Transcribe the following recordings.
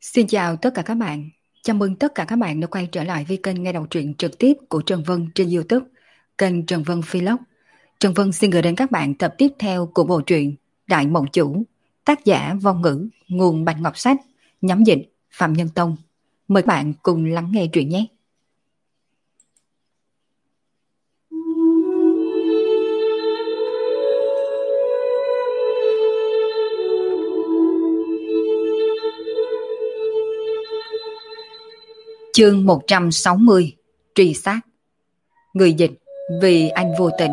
Xin chào tất cả các bạn. Chào mừng tất cả các bạn đã quay trở lại với kênh nghe đọc truyện trực tiếp của Trần Vân trên YouTube, kênh Trần Vân Vlog. Trần Vân xin gửi đến các bạn tập tiếp theo của bộ truyện Đại Mộng Chủ, tác giả Vong Ngữ, nguồn Bạch Ngọc Sách, nhóm dịch Phạm Nhân Tông. Mời các bạn cùng lắng nghe truyện nhé. Chương 160: Truy sát. Người dịch: Vì anh vô tình.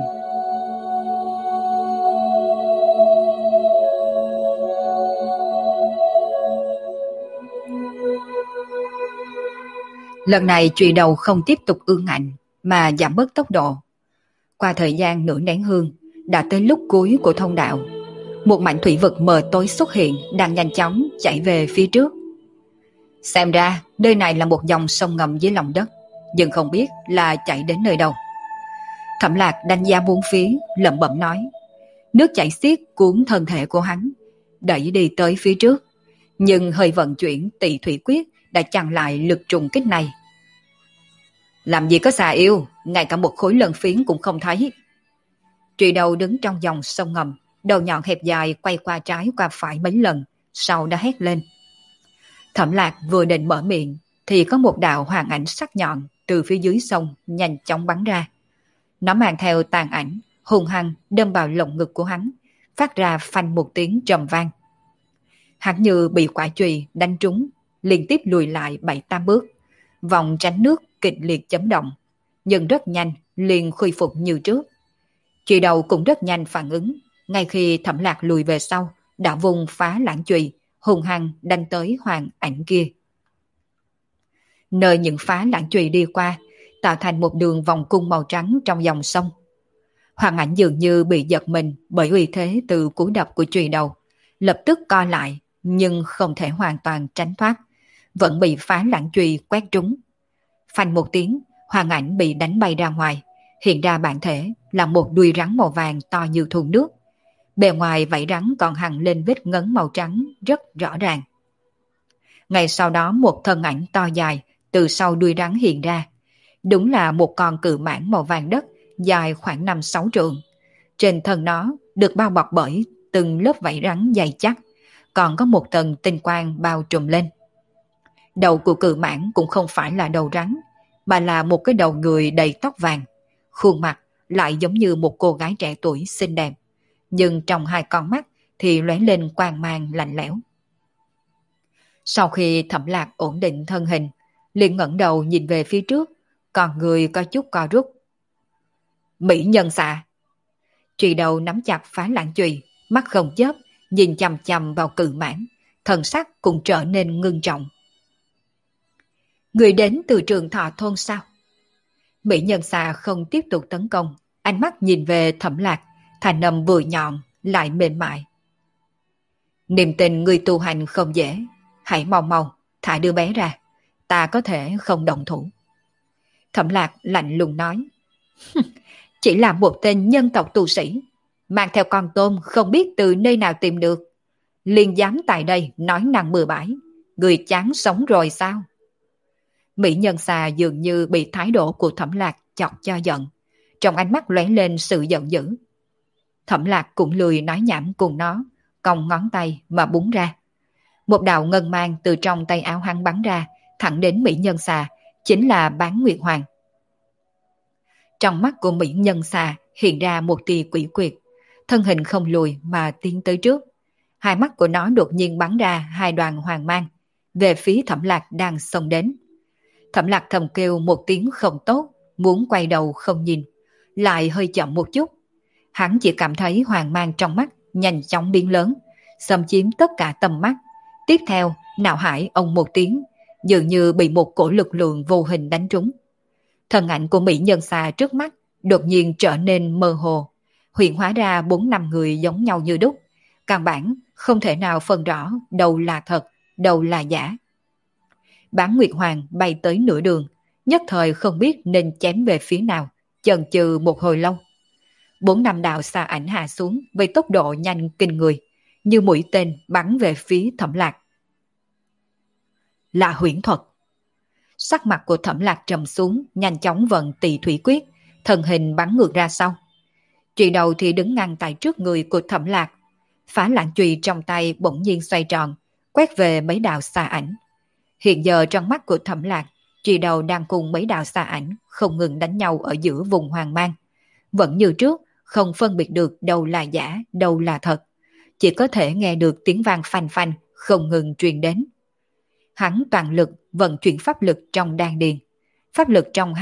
Lần này chùy đầu không tiếp tục ương ngạnh mà giảm bớt tốc độ. Qua thời gian nửa nén hương, đã tới lúc cuối của thông đạo. Một mảnh thủy vực mờ tối xuất hiện, đang nhanh chóng chạy về phía trước. Xem ra nơi này là một dòng sông ngầm dưới lòng đất, nhưng không biết là chạy đến nơi đâu. Thẩm Lạc đánh giá bốn phía, lẩm bẩm nói. Nước chảy xiết cuốn thân thể của hắn, đẩy đi tới phía trước, nhưng hơi vận chuyển Tị Thủy Quyết đã chặn lại lực trùng kích này. Làm gì có xà yêu, ngay cả một khối lân phiến cũng không thấy. Trùy đầu đứng trong dòng sông ngầm, đầu nhọn hẹp dài quay qua trái qua phải mấy lần, sau đã hét lên. Thẩm Lạc vừa định mở miệng thì có một đạo hoàng ảnh sắc nhọn từ phía dưới sông nhanh chóng bắn ra. Nó mang theo tàn ảnh, hung hăng đâm vào lồng ngực của hắn, phát ra phanh một tiếng trầm vang. Hắn như bị quả chùy đánh trúng, liên tiếp lùi lại 7-8 bước, vòng tránh nước kịch liệt chấn động, nhưng rất nhanh liền khôi phục như trước. Chùy đầu cũng rất nhanh phản ứng, ngay khi Thẩm Lạc lùi về sau, đã vùng phá lãng chùy, hung hăng đánh tới hoàng ảnh kia. Nơi những phá lãng chùy đi qua, tạo thành một đường vòng cung màu trắng trong dòng sông. Hoàng ảnh dường như bị giật mình bởi uy thế từ cú đập của chùy đầu, lập tức co lại, nhưng không thể hoàn toàn tránh thoát, vẫn bị phá lãng chùy quét trúng. Phanh một tiếng, hoàng ảnh bị đánh bay ra ngoài, hiện ra bản thể là một đuôi rắn màu vàng to như thùng nước. Bề ngoài vảy rắn còn hằn lên vết ngấn màu trắng rất rõ ràng. Ngay sau đó một thân ảnh to dài từ sau đuôi rắn hiện ra. Đúng là một con cự mãng màu vàng đất dài khoảng 5-6 trượng. Trên thân nó được bao bọc bởi từng lớp vảy rắn dày chắc, còn có một tầng tinh quang bao trùm lên. Đầu của cự mãng cũng không phải là đầu rắn, mà là một cái đầu người đầy tóc vàng. Khuôn mặt lại giống như một cô gái trẻ tuổi xinh đẹp, nhưng trong hai con mắt thì lóe lên quang mang lạnh lẽo. Sau khi Thẩm Lạc ổn định thân hình, liền ngẩng đầu nhìn về phía trước, còn người có chút co rút. Mỹ nhân xạ. Chùy đầu nắm chặt phá lãng chùy, mắt không chớp, nhìn chằm chằm vào cự mãng, thần sắc cũng trở nên ngưng trọng. Người đến từ Trường Thọ thôn sao? Mỹ nhân xà không tiếp tục tấn công, ánh mắt nhìn về Thẩm Lạc, thanh âm vừa nhọn lại mềm mại. Niềm tình người tu hành không dễ, hãy mau mau thả đứa bé ra, ta có thể không động thủ. Thẩm Lạc lạnh lùng nói. Chỉ là một tên nhân tộc tu sĩ, mang theo con tôm không biết từ nơi nào tìm được, liền dám tại đây nói năng bừa bãi, người chán sống rồi sao? Mỹ nhân xà dường như bị thái độ của Thẩm Lạc chọc cho giận, trong ánh mắt lóe lên sự giận dữ. Thẩm Lạc cũng lười nói nhảm cùng nó, cong ngón tay mà búng ra. Một đạo ngân mang từ trong tay áo hắn bắn ra, thẳng đến Mỹ nhân xà, chính là Bán Nguyệt Hoàng. Trong mắt của Mỹ nhân xà hiện ra một tia quỷ quyệt, thân hình không lùi mà tiến tới trước. Hai mắt của nó đột nhiên bắn ra hai đoàn hoàng mang, về phía Thẩm Lạc đang xông đến. Thẩm Lạc thầm kêu một tiếng không tốt, muốn quay đầu không nhìn, lại hơi chậm một chút. Hắn chỉ cảm thấy hoàng mang trong mắt nhanh chóng biến lớn, xâm chiếm tất cả tầm mắt. Tiếp theo, não hải ông một tiếng, dường như bị một cổ lực lượng vô hình đánh trúng. Thân ảnh của Mỹ nhân xà trước mắt đột nhiên trở nên mơ hồ, hiện hóa ra 4-5 người giống nhau như đúc, căn bản không thể nào phân rõ đâu là thật, đâu là giả. Bán Nguyệt Hoàng bay tới nửa đường, nhất thời không biết nên chém về phía nào, chần chừ một hồi lâu. 4-5 đạo xà ảnh hạ xuống với tốc độ nhanh kinh người, như mũi tên bắn về phía Thẩm Lạc. là huyễn thuật. Sắc mặt của Thẩm Lạc trầm xuống, nhanh chóng vận Tỳ Thủy Quyết, thân hình bắn ngược ra sau. Chùy đầu thì đứng ngăn tại trước người của Thẩm Lạc. Phá lãng chùy trong tay bỗng nhiên xoay tròn, quét về mấy đạo xa ảnh. Hiện giờ trong mắt của Thẩm Lạc, chùy đầu đang cùng mấy đạo xa ảnh không ngừng đánh nhau ở giữa vùng hoàng mang. Vẫn như trước, không phân biệt được đâu là giả, đâu là thật. Chỉ có thể nghe được tiếng vang phanh phanh không ngừng truyền đến. Hắn toàn lực vận chuyển pháp lực trong đan điền. Pháp lực trong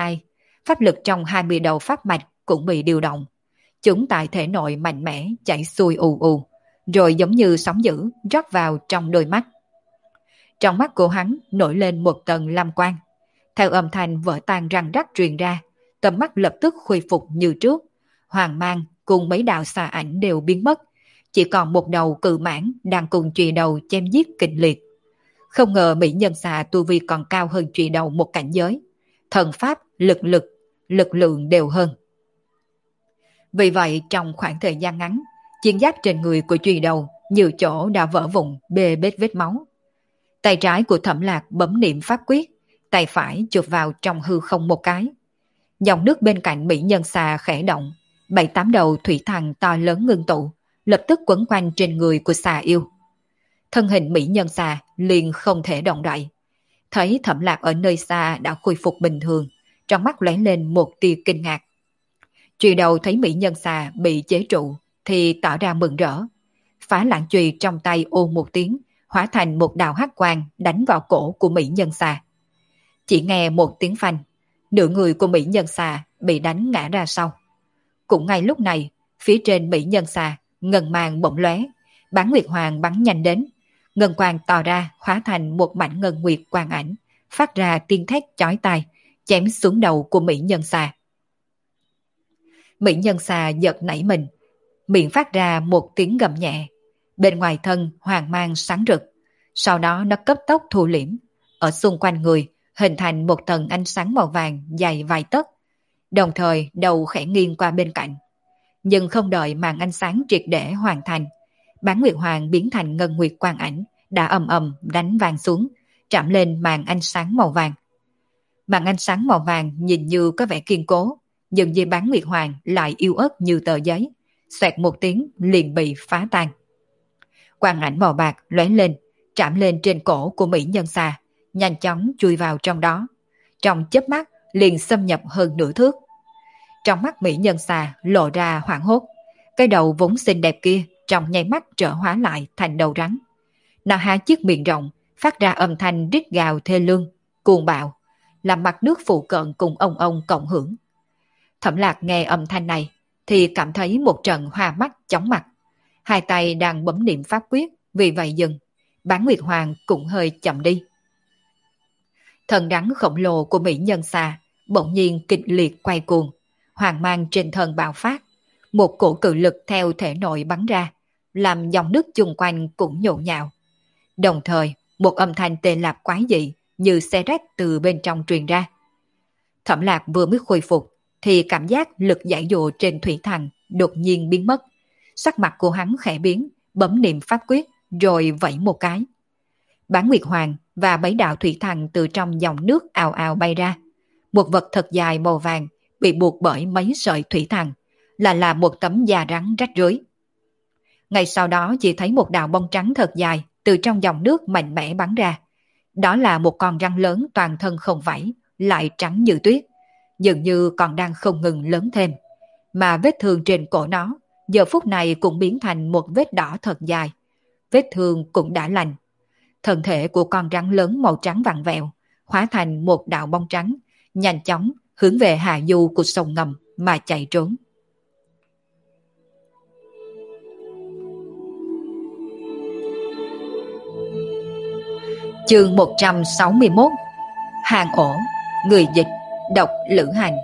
20 đầu pháp mạch cũng bị điều động. Chúng tại thể nội mạnh mẽ chảy xuôi ù ù, rồi giống như sóng dữ rót vào trong đôi mắt. Trong mắt của hắn nổi lên một tầng lam quang. Theo âm thanh vỡ tan răng rắc truyền ra, tầm mắt lập tức khôi phục như trước. Hoàng mang cùng mấy đạo xà ảnh đều biến mất. Chỉ còn một đầu cự mãng đang cùng chùy đầu chém giết kịch liệt. Không ngờ mỹ nhân xà tu vi còn cao hơn chùy đầu một cảnh giới. Thần pháp, lực lượng đều hơn. Vì vậy trong khoảng thời gian ngắn, chiến giáp trên người của chùy đầu nhiều chỗ đã vỡ vụn bê bết vết máu. Tay trái của Thẩm Lạc bấm niệm pháp quyết, tay phải chụp vào trong hư không một cái. Dòng nước bên cạnh mỹ nhân xà khẽ động, 7-8 đầu thủy thần to lớn ngưng tụ, lập tức quấn quanh trên người của xà yêu. Thân hình mỹ nhân xà liền không thể động đậy. Thấy Thẩm Lạc ở nơi xa đã khôi phục bình thường, trong mắt lóe lên một tia kinh ngạc. Chùy đầu thấy mỹ nhân xà bị chế trụ thì tỏ ra mừng rỡ. Phá lãng chùy trong tay ôn một tiếng, hóa thành một đạo hắc quang đánh vào cổ của mỹ nhân xà. Chỉ nghe một tiếng phanh, nửa người của mỹ nhân xà bị đánh ngã ra sau. Cũng ngay lúc này, phía trên mỹ nhân xà, ngân mang bỗng lóe, Bán Nguyệt Hoàng bắn nhanh đến. Ngân quang tỏ ra hóa thành một mảnh ngân nguyệt quang ảnh, phát ra tiếng thét chói tai, chém xuống đầu của mỹ nhân xà. Mỹ nhân xà giật nảy mình, miệng phát ra một tiếng gầm nhẹ. Bên ngoài thân hoàng mang sáng rực, sau đó nó cấp tốc thu liễm, ở xung quanh người hình thành một tầng ánh sáng màu vàng dài vài tấc, đồng thời đầu khẽ nghiêng qua bên cạnh. Nhưng không đợi màn ánh sáng triệt để hoàn thành, Bán Nguyệt Hoàng biến thành ngân nguyệt quang ảnh đã ầm ầm đánh vàng xuống, chạm lên màn ánh sáng màu vàng. Màn ánh sáng màu vàng nhìn như có vẻ kiên cố, nhưng với Bán Nguyệt Hoàng lại yếu ớt như tờ giấy, xoẹt một tiếng liền bị phá tan. Quang ảnh màu bạc lóe lên, chạm lên trên cổ của mỹ nhân xà, nhanh chóng chui vào trong đó. Trong chớp mắt liền xâm nhập hơn nửa thước. Trong mắt mỹ nhân xà lộ ra hoảng hốt, cái đầu vốn xinh đẹp kia trong nháy mắt trở hóa lại thành đầu rắn. Nó há chiếc miệng rộng, phát ra âm thanh rít gào thê lương, cuồng bạo, làm mặt nước phụ cận cùng ông cộng hưởng. Thẩm Lạc nghe âm thanh này thì cảm thấy một trận hoa mắt chóng mặt. Hai tay đang bấm niệm pháp quyết, vì vậy dừng. Bán Nguyệt Hoàng cũng hơi chậm đi. Thần rắn khổng lồ của mỹ nhân xà bỗng nhiên kịch liệt quay cuồng, hoàng mang trên thân bạo phát, một cổ cự lực theo thể nội bắn ra, làm dòng nước chung quanh cũng nhộn nhạo. Đồng thời, một âm thanh tê lạp quái dị như xe rách từ bên trong truyền ra. Thẩm Lạc vừa mới khôi phục thì cảm giác lực giải dụ trên thủy thần đột nhiên biến mất. Sắc mặt của hắn khẽ biến, bấm niệm pháp quyết rồi vẫy một cái. Bán Nguyệt Hoàng và bảy đạo thủy thần từ trong dòng nước ào ào bay ra. Một vật thật dài màu vàng bị buộc bởi mấy sợi thủy thần, là một tấm da rắn rách rưới. Ngay sau đó chỉ thấy một đạo bông trắng thật dài từ trong dòng nước mạnh mẽ bắn ra. Đó là một con rắn lớn toàn thân không vảy, lại trắng như tuyết, dường như còn đang không ngừng lớn thêm. Mà vết thương trên cổ nó giờ phút này cũng biến thành một vết đỏ thật dài. Vết thương cũng đã lành. Thân thể của con rắn lớn màu trắng vặn vẹo, hóa thành một đạo bông trắng, nhanh chóng hướng về hạ du của sông ngầm mà chạy trốn. Chương 161. Hàng ổ. Người dịch độc Lữ Hành.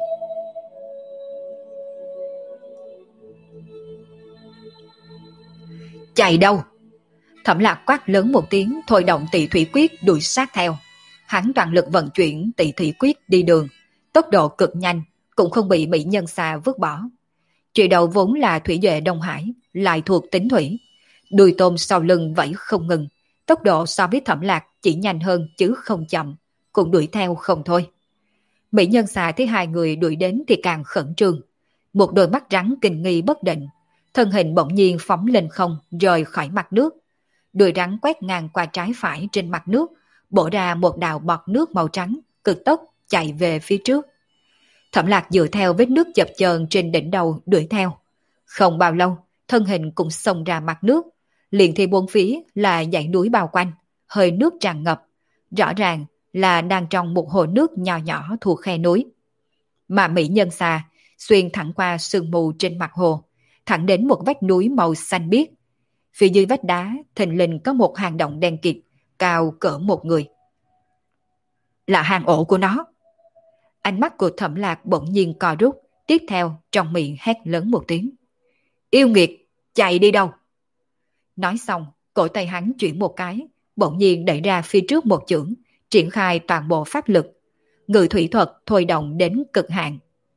Chạy đâu? Thẩm Lạc quát lớn một tiếng, thôi động Tỳ Thủy Quyết đuổi sát theo. Hắn toàn lực vận chuyển Tỳ Thủy Quyết đi đường, tốc độ cực nhanh, cũng không bị mỹ nhân xà vứt bỏ. Chùy đầu vốn là thủy duệ Đông Hải, lại thuộc tính thủy, đuôi tôm sau lưng vẫy không ngừng, tốc độ so với Thẩm Lạc chỉ nhanh hơn chứ không chậm, cũng đuổi theo không thôi. Mỹ nhân xà thấy hai người đuổi đến thì càng khẩn trương. Một đôi mắt rắn kinh nghi bất định, thân hình bỗng nhiên phóng lên không rời khỏi mặt nước. Đuôi rắn quét ngang qua trái phải trên mặt nước, bổ ra một đạo bọt nước màu trắng, cực tốc chạy về phía trước. Thẩm Lạc dựa theo vết nước chập chờn trên đỉnh đầu đuổi theo. Không bao lâu, thân hình cũng xông ra mặt nước, liền thì bốn phía là dãy núi bao quanh, hơi nước tràn ngập, rõ ràng là đang trong một hồ nước nhỏ nhỏ thuộc khe núi. Mà Mỹ nhân xà xuyên thẳng qua sương mù trên mặt hồ, thẳng đến một vách núi màu xanh biếc. Phía dưới vách đá thình lình có một hang động đen kịt, cao cỡ một người. Là hang ổ của nó. Ánh mắt của Thẩm Lạc bỗng nhiên co rút, tiếp theo trong miệng hét lớn một tiếng. Yêu nghiệt, chạy đi đâu? Nói xong, cổ tay hắn chuyển một cái, bỗng nhiên đẩy ra phía trước một chưởng, triển khai toàn bộ pháp lực. Ngự thủy thuật thôi động đến cực hạn.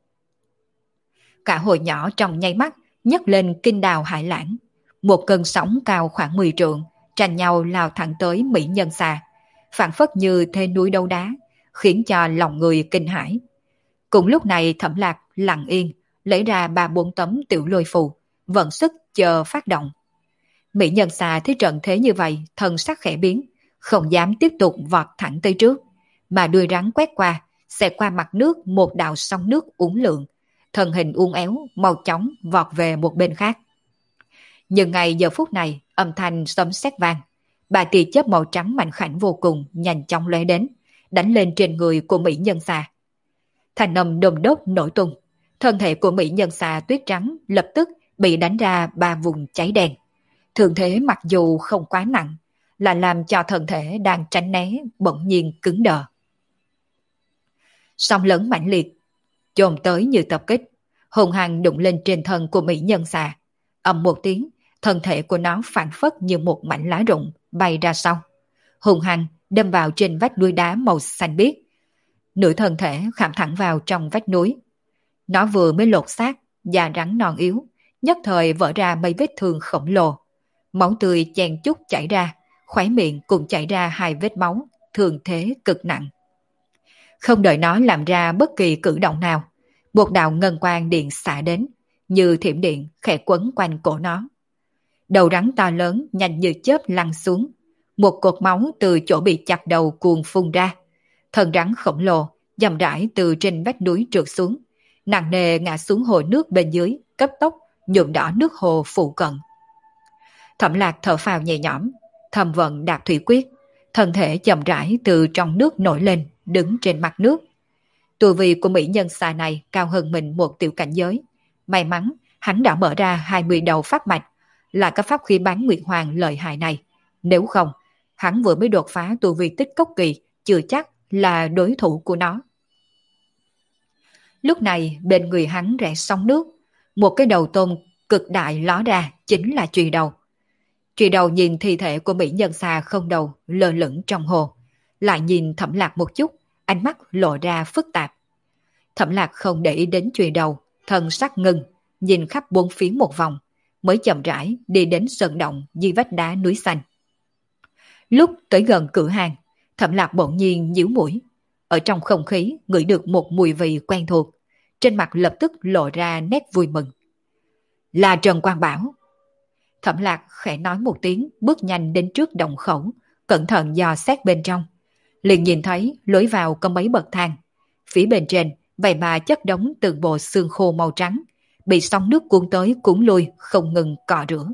Cả hồ nhỏ trong nháy mắt nhấc lên kinh đào hải lãng. Một cơn sóng cao khoảng 10 trượng, tranh nhau lao thẳng tới Mỹ nhân xà, phảng phất như thế núi đấu đá, khiến cho lòng người kinh hãi. Cùng lúc này Thẩm Lạc lặng yên, lấy ra 3-4 tấm tiểu lôi phù, vận sức chờ phát động. Mỹ nhân xà thấy trận thế như vậy, thân sắc khẽ biến, không dám tiếp tục vọt thẳng tới trước, mà đuôi rắn quét qua, xẹt qua mặt nước một đạo sóng nước uốn lượn, thân hình uốn éo, mau chóng vọt về một bên khác. Nhưng ngay giờ phút này, âm thanh sấm sét vang, ba tia chớp màu trắng mạnh khảnh vô cùng nhanh chóng lóe đến, đánh lên trên người của Mỹ nhân xà. Thanh âm đùng đốt nổi tung, thân thể của Mỹ nhân xà tuyết trắng lập tức bị đánh ra 3 vùng cháy đen. Thương thế mặc dù không quá nặng, là làm cho thân thể đang tránh né bỗng nhiên cứng đờ. Sóng lớn mãnh liệt, chồm tới như tập kích, hùng hăng đụng lên trên thân của Mỹ nhân xà. Ầm một tiếng, thân thể của nó phản phất như một mảnh lá rụng bay ra sau, hùng hăng đâm vào trên vách núi đá màu xanh biếc. Nửa thân thể khảm thẳng vào trong vách núi. Nó vừa mới lột xác, da rắn non yếu, nhất thời vỡ ra mấy vết thương khổng lồ. Máu tươi chen chúc chảy ra, khóe miệng cũng chảy ra 2 vết máu, thương thế cực nặng. Không đợi nó làm ra bất kỳ cử động nào, một đạo ngân quang điện xả đến, như thiểm điện khẽ quấn quanh cổ nó. Đầu rắn to lớn nhanh như chớp lăn xuống, một cột máu từ chỗ bị chặt đầu cuồn phun ra. Thân rắn khổng lồ dầm rãi từ trên vách núi trượt xuống, nặng nề ngã xuống hồ nước bên dưới, cấp tốc nhuộm đỏ nước hồ phụ cận. Thẩm Lạc thở phào nhẹ nhõm, thầm vận đạp thủy quyết, thân thể chậm rãi từ trong nước nổi lên, đứng trên mặt nước. Tu vi của mỹ nhân xà này cao hơn mình một tiểu cảnh giới. May mắn hắn đã mở ra 20 đầu pháp mạch, là các pháp khí bán nguyệt hoàng lợi hại này. Nếu không, hắn vừa mới đột phá tu vi tích cốc kỳ, chưa chắc là đối thủ của nó. Lúc này bên người hắn rẽ sóng nước, một cái đầu tôm cực đại ló ra, chính là chùy đầu. Chùy đầu nhìn thi thể của mỹ nhân xà không đầu lơ lửng trong hồ, lại nhìn Thẩm Lạc một chút, ánh mắt lộ ra phức tạp. Thẩm Lạc không để ý đến chùy đầu, thân sắc ngưng, nhìn khắp bốn phía một vòng, mới chậm rãi đi đến sơn động dưới vách đá núi xanh. Lúc tới gần cửa hàng, Thẩm Lạc bỗng nhiên nhíu mũi, ở trong không khí ngửi được một mùi vị quen thuộc, trên mặt lập tức lộ ra nét vui mừng. Là Trần Quang Bảo. Thẩm Lạc khẽ nói một tiếng, bước nhanh đến trước động khẩu, cẩn thận dò xét bên trong. Liền nhìn thấy lối vào có mấy bậc thang, phía bên trên vậy mà chất đống từng bộ xương khô màu trắng, bị sóng nước cuốn tới cuốn lui không ngừng cọ rửa.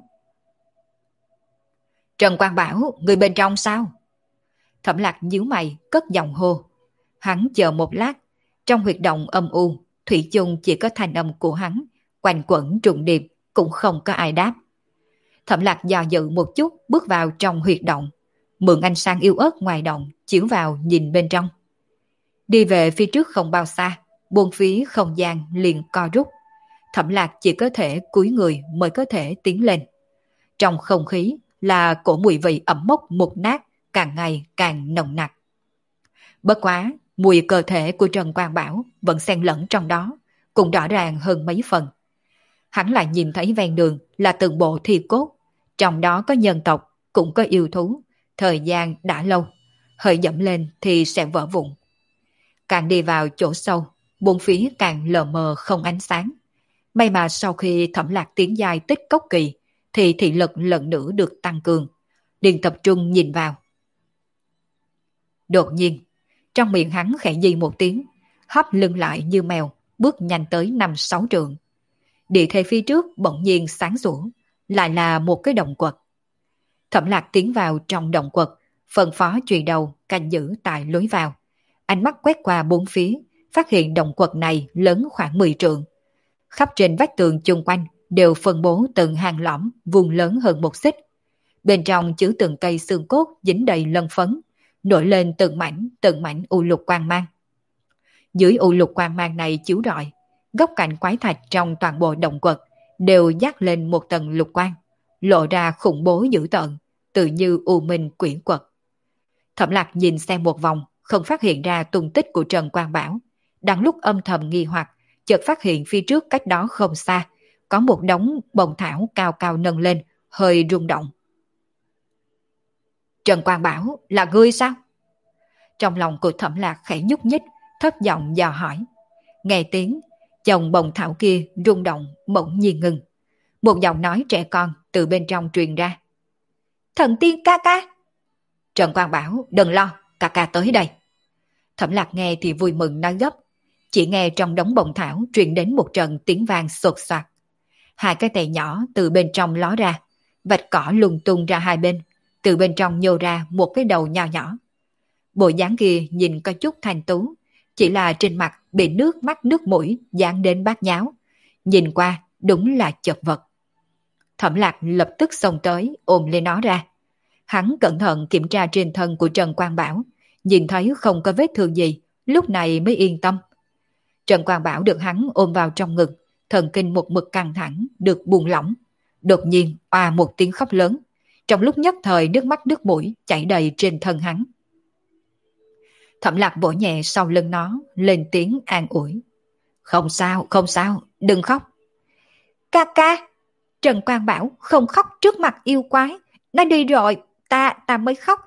Trần Quang Bảo, người bên trong sao? Thẩm Lạc nhíu mày, cất giọng hô. Hắn chờ một lát, trong huyệt động âm u, thủy chung chỉ có thanh âm của hắn, quanh quẩn trùng điệp, cũng không có ai đáp. Thẩm Lạc dò dự một chút, bước vào trong huyệt động, mượn ánh sáng yếu ớt ngoài động, chiếu vào nhìn bên trong. Đi về phía trước không bao xa, buông phía không gian liền co rút. Thẩm Lạc chỉ có thể cúi người mới có thể tiến lên. Trong không khí là cổ mùi vị ẩm mốc mục nát, càng ngày càng nồng nặc. Bất quá, mùi cơ thể của Trần Quang Bảo vẫn xen lẫn trong đó, cũng rõ ràng hơn mấy phần. Hắn lại nhìn thấy ven đường là từng bộ thi cốt, trong đó có nhân tộc, cũng có yêu thú, thời gian đã lâu. hơi dẫm lên thì sẽ vỡ vụn. Càng đi vào chỗ sâu, bốn phía càng lờ mờ không ánh sáng. May mà sau khi Thẩm Lạc tiến giai tích cốc kỳ, thì thị lực lần nữa được tăng cường, liền tập trung nhìn vào. Đột nhiên, trong miệng hắn khẽ di một tiếng, hấp lưng lại như mèo, bước nhanh tới 5-6 trượng. Địa thế phía trước bỗng nhiên sáng sủa, lại là một cái động quật. Thẩm Lạc tiến vào trong động quật, phân phó chùy đầu canh giữ tại lối vào. Ánh mắt quét qua bốn phía, phát hiện động quật này lớn khoảng 10 trượng. Khắp trên vách tường chung quanh đều phân bố từng hàng lõm vuông lớn hơn một xích. Bên trong chứa từng cây xương cốt dính đầy lân phấn, nổi lên từng mảnh u lục quang mang. Dưới u lục quang mang này chiếu rọi, góc cạnh quái thạch trong toàn bộ động quật đều dắt lên một tầng lục quang, lộ ra khủng bố dữ tợn, tự như u minh quyển quật. Thẩm Lạc nhìn xem một vòng, không phát hiện ra tung tích của Trần Quang Bảo. Đang lúc âm thầm nghi hoặc, chợt phát hiện phía trước cách đó không xa, có một đống bồng thảo cao cao nâng lên, hơi rung động. Trần Quang Bảo, là ngươi sao? Trong lòng của Thẩm Lạc khẽ nhúc nhích, thấp giọng dò hỏi. Nghe tiếng, chồng bồng thảo kia rung động, bỗng nhiên ngừng. Một giọng nói trẻ con từ bên trong truyền ra. Thần tiên ca ca. Trần Quang Bảo, đừng lo, ca ca tới đây. Thẩm Lạc nghe thì vui mừng nói gấp. Chỉ nghe trong đống bồng thảo truyền đến một trận tiếng vang sột soạt. Hai cái tay nhỏ từ bên trong ló ra, vạch cỏ lung tung ra hai bên, từ bên trong nhô ra một cái đầu nho nhỏ. Bộ dáng kia nhìn có chút thanh tú, chỉ là trên mặt bị nước mắt nước mũi dán đến bát nháo. Nhìn qua đúng là chật vật. Thẩm Lạc lập tức xông tới ôm lên nó ra. Hắn cẩn thận kiểm tra trên thân của Trần Quang Bảo, nhìn thấy không có vết thương gì, lúc này mới yên tâm. Trần Quang Bảo được hắn ôm vào trong ngực, thần kinh một mực căng thẳng, được buông lỏng. Đột nhiên oa một tiếng khóc lớn, trong lúc nhất thời nước mắt nước mũi chảy đầy trên thân hắn. Thẩm Lạc vỗ nhẹ sau lưng nó, lên tiếng an ủi. Không sao, không sao, đừng khóc. Ca ca, Trần Quang Bảo không khóc trước mặt yêu quái. Nó đi rồi, ta mới khóc.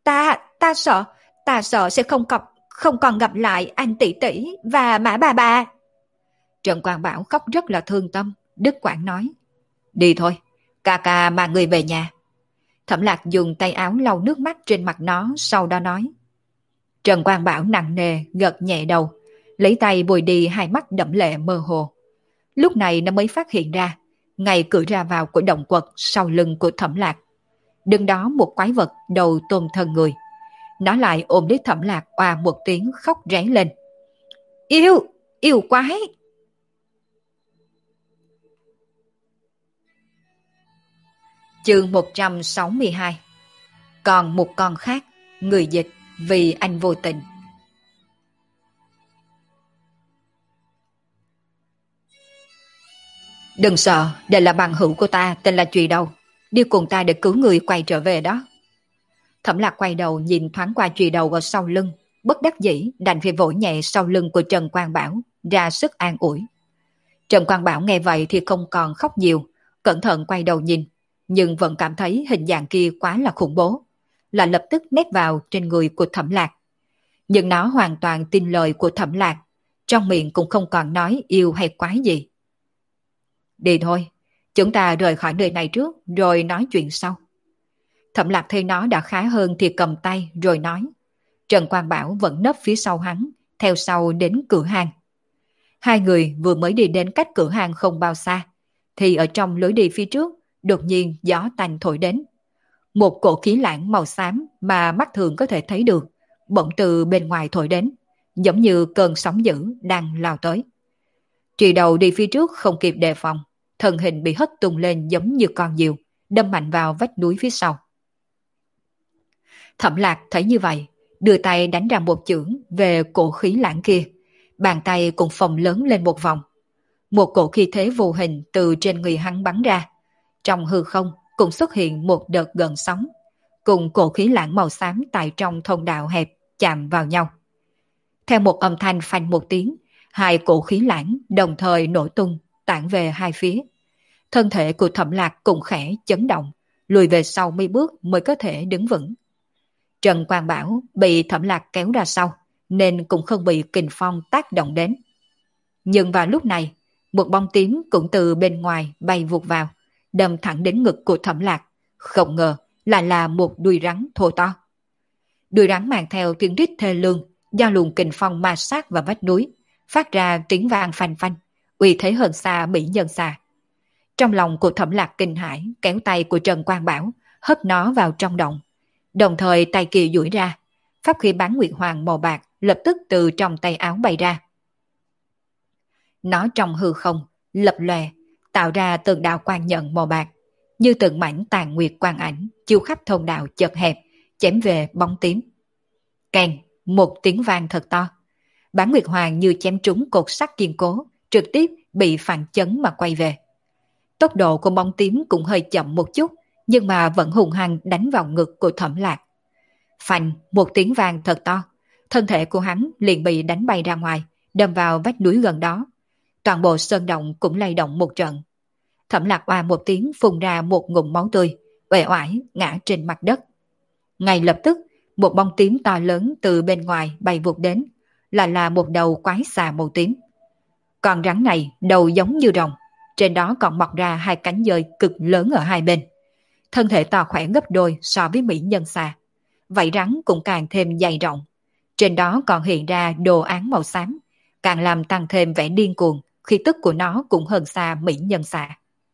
Ta sợ sẽ không còn gặp lại anh tỷ tỷ và Mã bà bà. Trần Quang Bảo khóc rất là thương tâm, đứt quãng nói. Đi thôi, ca ca mang người về nhà. Thẩm Lạc dùng tay áo lau nước mắt trên mặt nó, sau đó nói. Trần Quang Bảo nặng nề gật nhẹ đầu, lấy tay bồi đi hai mắt đẫm lệ mơ hồ. Lúc này nó mới phát hiện ra, ngay cửa ra vào của động quật sau lưng của Thẩm Lạc, đứng đó một quái vật đầu tôm thân người. Nó lại ôm lấy Thẩm Lạc oa một tiếng khóc ré lên. Yêu quái! Chương 162. Còn một con khác, người dịch vì anh vô tình. Đừng sợ, đây là bằng hữu của ta, tên là Trùy Đầu. Đi cùng ta để cứu người quay trở về đó. Thẩm Lạc quay đầu nhìn thoáng qua Trùy Đầu ở sau lưng, bất đắc dĩ đành phải vỗ nhẹ sau lưng của Trần Quang Bảo, ra sức an ủi. Trần Quang Bảo nghe vậy thì không còn khóc nhiều, cẩn thận quay đầu nhìn, nhưng vẫn cảm thấy hình dạng kia quá là khủng bố, là lập tức nép vào trên người của Thẩm Lạc. Nhưng nó hoàn toàn tin lời của Thẩm Lạc, trong miệng cũng không còn nói yêu hay quái gì. Đi thôi, chúng ta rời khỏi nơi này trước rồi nói chuyện sau. Thẩm Lạc thấy nó đã khá hơn thì cầm tay rồi nói. Trần Quang Bảo vẫn nấp phía sau hắn, theo sau đến cửa hàng. Hai người vừa mới đi đến cách cửa hàng không bao xa, thì ở trong lối đi phía trước, đột nhiên gió tanh thổi đến. Một cổ khí lãng màu xám mà mắt thường có thể thấy được, bỗng từ bên ngoài thổi đến, giống như cơn sóng dữ đang lao tới. Trì Đầu đi phía trước không kịp đề phòng, thân hình bị hất tung lên giống như con diều, đâm mạnh vào vách núi phía sau. Thẩm Lạc thấy như vậy, đưa tay đánh ra một chưởng về cổ khí lãng kia, bàn tay cũng phồng lớn lên một vòng. Một cổ khí thế vô hình từ trên người hắn bắn ra, trong hư không cũng xuất hiện một đợt gần sóng, cùng cổ khí lãng màu xám tại trong thông đạo hẹp chạm vào nhau. Theo một âm thanh phanh một tiếng, hai cổ khí lãng đồng thời nổ tung, tản về hai phía. Thân thể của Thẩm Lạc cũng khẽ chấn động, lùi về sau mấy bước mới có thể đứng vững. Trần Quang Bảo bị Thẩm Lạc kéo ra sau, nên cũng không bị kình phong tác động đến. Nhưng vào lúc này, một bóng tím cũng từ bên ngoài bay vụt vào, đâm thẳng đến ngực của Thẩm Lạc, không ngờ lại là một đuôi rắn thô to. Đuôi rắn mang theo tiếng rít thê lương, do luồng kình phong ma sát vào vách núi, phát ra tiếng vang phanh phanh, uy thế hơn xa mỹ nhân xà. Trong lòng của Thẩm Lạc kinh hãi, kéo tay của Trần Quang Bảo, hất nó vào trong động. Đồng thời tay kia duỗi ra, pháp khí bán nguyệt hoàng màu bạc lập tức từ trong tay áo bay ra. Nó trong hư không, lập lòe, tạo ra từng đạo quang nhận màu bạc, như từng mảnh tàn nguyệt quang ảnh, chiếu khắp thông đạo chật hẹp, chém về bóng tím. Kèn, một tiếng vang thật to. Bán nguyệt hoàng như chém trúng cột sắt kiên cố, trực tiếp bị phản chấn mà quay về. Tốc độ của bóng tím cũng hơi chậm một chút, nhưng mà vẫn hùng hăng đánh vào ngực của Thẩm Lạc. Phanh, một tiếng vang thật to, thân thể của hắn liền bị đánh bay ra ngoài, đâm vào vách núi gần đó. Toàn bộ sơn động cũng lay động một trận. Thẩm Lạc oa một tiếng phun ra một ngụm máu tươi, uể oải ngã trên mặt đất. Ngay lập tức, một bóng tím to lớn từ bên ngoài bay vụt đến, là một đầu quái xà màu tím. Con rắn này đầu giống như rồng, trên đó còn mọc ra hai cánh dơi cực lớn ở hai bên. Thân thể to khỏe gấp đôi so với mỹ nhân xà. Vảy rắn cũng càng thêm dày rộng. Trên đó còn hiện ra đồ án màu xám, càng làm tăng thêm vẻ điên cuồng, khí tức của nó cũng hơn xa mỹ nhân xà.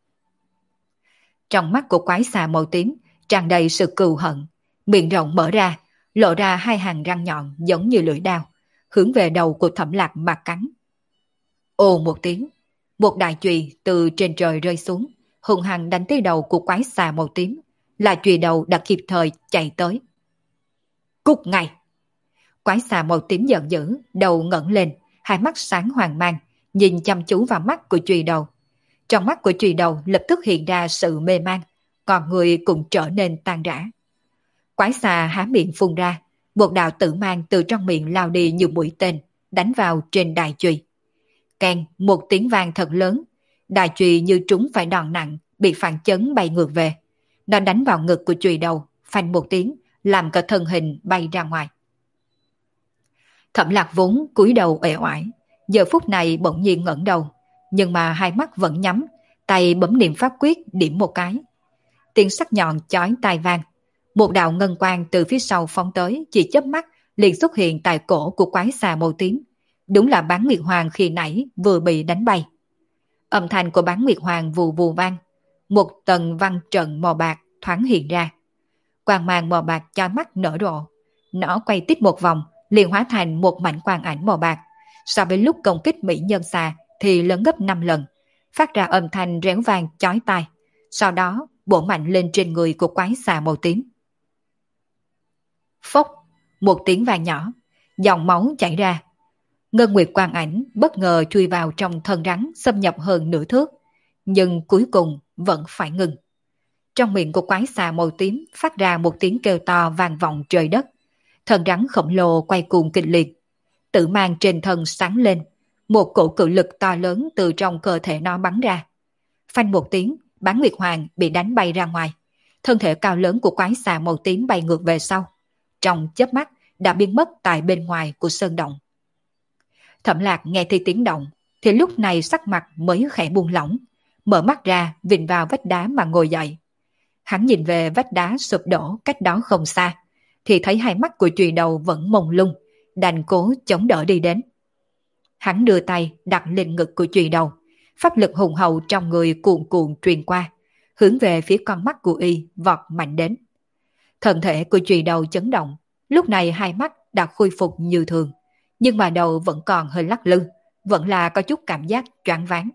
Trong mắt của quái xà màu tím tràn đầy sự cừu hận, miệng rộng mở ra, lộ ra hai hàng răng nhọn giống như lưỡi dao, hướng về đầu của Thẩm Lạc mà cắn. Ồ một tiếng, một đại chùy từ trên trời rơi xuống, hung hăng đánh tới đầu của quái xà màu tím, là chùy đầu đã kịp thời chạy tới. Cút ngay! Quái xà màu tím giận dữ, đầu ngẩng lên, hai mắt sáng hoàng mang, nhìn chăm chú vào mắt của chùy đầu. Trong mắt của chùy đầu lập tức hiện ra sự mê man, còn người cũng trở nên tan rã. Quái xà há miệng phun ra, một đạo tử mang từ trong miệng lao đi như mũi tên, đánh vào trên đài chùy. Keng, một tiếng vang thật lớn, đài chùy như trúng phải đòn nặng, bị phản chấn bay ngược về. Nó đánh vào ngực của chùy đầu, phanh một tiếng, làm cả thân hình bay ra ngoài. Thẩm Lạc vốn cúi đầu uể oải, giờ phút này bỗng nhiên ngẩng đầu, nhưng mà hai mắt vẫn nhắm, tay bấm niệm pháp quyết điểm một cái. Tiếng sắc nhọn chói tai vang, một đạo ngân quang từ phía sau phóng tới, chỉ chớp mắt liền xuất hiện tại cổ của quái xà màu tím. Đúng là Bán Nguyệt Hoàng khi nãy vừa bị đánh bay. Âm thanh của Bán Nguyệt Hoàng vù vù vang, một tầng văn trận màu bạc thoáng hiện ra. Quang mang màu bạc chói mắt nở rộ, nó quay tít một vòng, liền hóa thành một mảnh quang ảnh màu bạc. So với lúc công kích mỹ nhân xà thì lớn gấp 5 lần, phát ra âm thanh réo vang chói tai. Sau đó bổ mạnh lên trên người của quái xà màu tím. Phốc, một tiếng vang nhỏ, dòng máu chảy ra. Ngân Nguyệt quang ảnh bất ngờ chui vào trong thân rắn, xâm nhập hơn nửa thước, nhưng cuối cùng vẫn phải ngừng. Trong miệng của quái xà màu tím phát ra một tiếng kêu to vang vọng trời đất. Thân rắn khổng lồ quay cuồng kịch liệt, tự mang trên thân sáng lên, một cổ cự lực to lớn từ trong cơ thể nó bắn ra. Phanh một tiếng, Bán Nguyệt Hoàng bị đánh bay ra ngoài. Thân thể cao lớn của quái xà màu tím bay ngược về sau, trong chớp mắt đã biến mất tại bên ngoài của sơn động. Thẩm Lạc nghe thấy tiếng động, thì lúc này sắc mặt mới khẽ buông lỏng, mở mắt ra vịn vào vách đá mà ngồi dậy. Hắn nhìn về vách đá sụp đổ cách đó không xa, thì thấy hai mắt của chùy đầu vẫn mông lung, đành cố chống đỡ đi đến. Hắn đưa tay đặt lên ngực của chùy đầu, pháp lực hùng hậu trong người cuồn cuộn truyền qua, hướng về phía con mắt của y vọt mạnh đến. Thân thể của chùy đầu chấn động, lúc này hai mắt đã khôi phục như thường, nhưng mà đầu vẫn còn hơi lắc lư, vẫn là có chút cảm giác choáng váng.